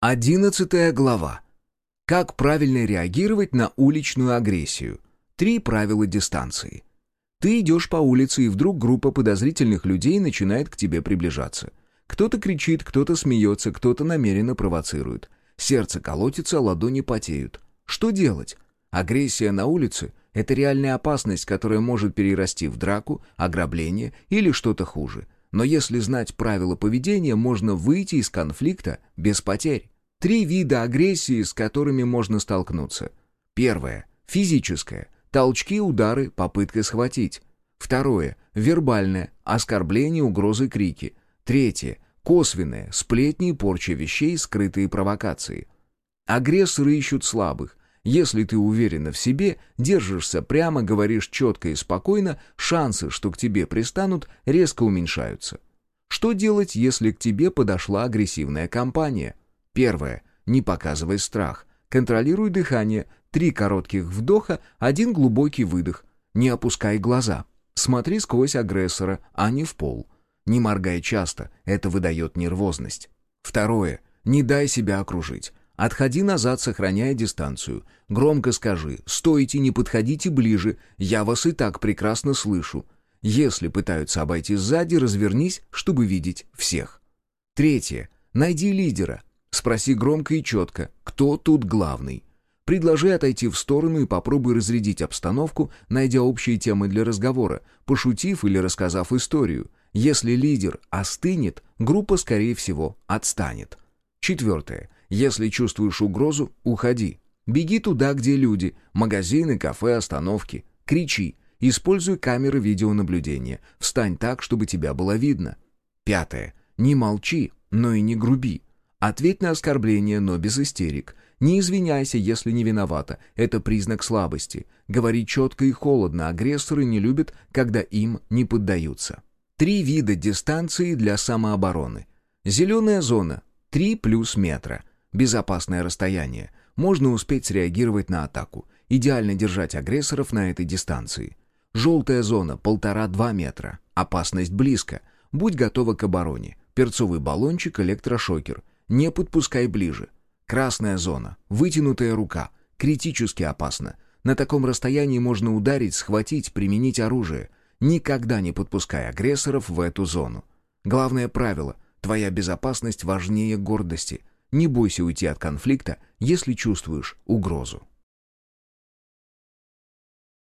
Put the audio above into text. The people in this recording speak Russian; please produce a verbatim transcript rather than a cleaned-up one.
Одиннадцатая глава. Как правильно реагировать на уличную агрессию? Три правила дистанции. Ты идешь по улице, и вдруг группа подозрительных людей начинает к тебе приближаться. Кто-то кричит, кто-то смеется, кто-то намеренно провоцирует. Сердце колотится, ладони потеют. Что делать? Агрессия на улице — это реальная опасность, которая может перерасти в драку, ограбление или что-то хуже. Но если знать правила поведения, можно выйти из конфликта без потерь. Три вида агрессии, с которыми можно столкнуться. Первое. Физическое. Толчки, удары, попытка схватить. Второе. Вербальное. Оскорбление, угрозы, крики. Третье. Косвенное. Сплетни, порча вещей, скрытые провокации. Агрессоры ищут слабых. Если ты уверена в себе, держишься прямо, говоришь четко и спокойно, шансы, что к тебе пристанут, резко уменьшаются. Что делать, если к тебе подошла агрессивная компания? Первое. Не показывай страх. Контролируй дыхание. Три коротких вдоха, один глубокий выдох. Не опускай глаза. Смотри сквозь агрессора, а не в пол. Не моргай часто, это выдает нервозность. Второе. Не дай себя окружить. Отходи назад, сохраняя дистанцию. Громко скажи: «Стойте, не подходите ближе, я вас и так прекрасно слышу». Если пытаются обойти сзади, развернись, чтобы видеть всех. Третье. Найди лидера. Спроси громко и четко, кто тут главный. Предложи отойти в сторону и попробуй разрядить обстановку, найдя общие темы для разговора, пошутив или рассказав историю. Если лидер остынет, группа, скорее всего, отстанет. Четвертое. Если чувствуешь угрозу, уходи. Беги туда, где люди, магазины, кафе, остановки. Кричи. Используй камеры видеонаблюдения. Встань так, чтобы тебя было видно. Пятое. Не молчи, но и не груби. Ответь на оскорбление, но без истерик. Не извиняйся, если не виновата. Это признак слабости. Говори четко и холодно. Агрессоры не любят, когда им не поддаются. Три вида дистанции для самообороны. Зеленая зона. Три плюс метра. Безопасное расстояние. Можно успеть среагировать на атаку. Идеально держать агрессоров на этой дистанции. Желтая зона. Полтора-два метра. Опасность близко. Будь готова к обороне. Перцовый баллончик, электрошокер. Не подпускай ближе. Красная зона. Вытянутая рука. Критически опасно. На таком расстоянии можно ударить, схватить, применить оружие. Никогда не подпускай агрессоров в эту зону. Главное правило. Твоя безопасность важнее гордости. Не бойся уйти от конфликта, если чувствуешь угрозу.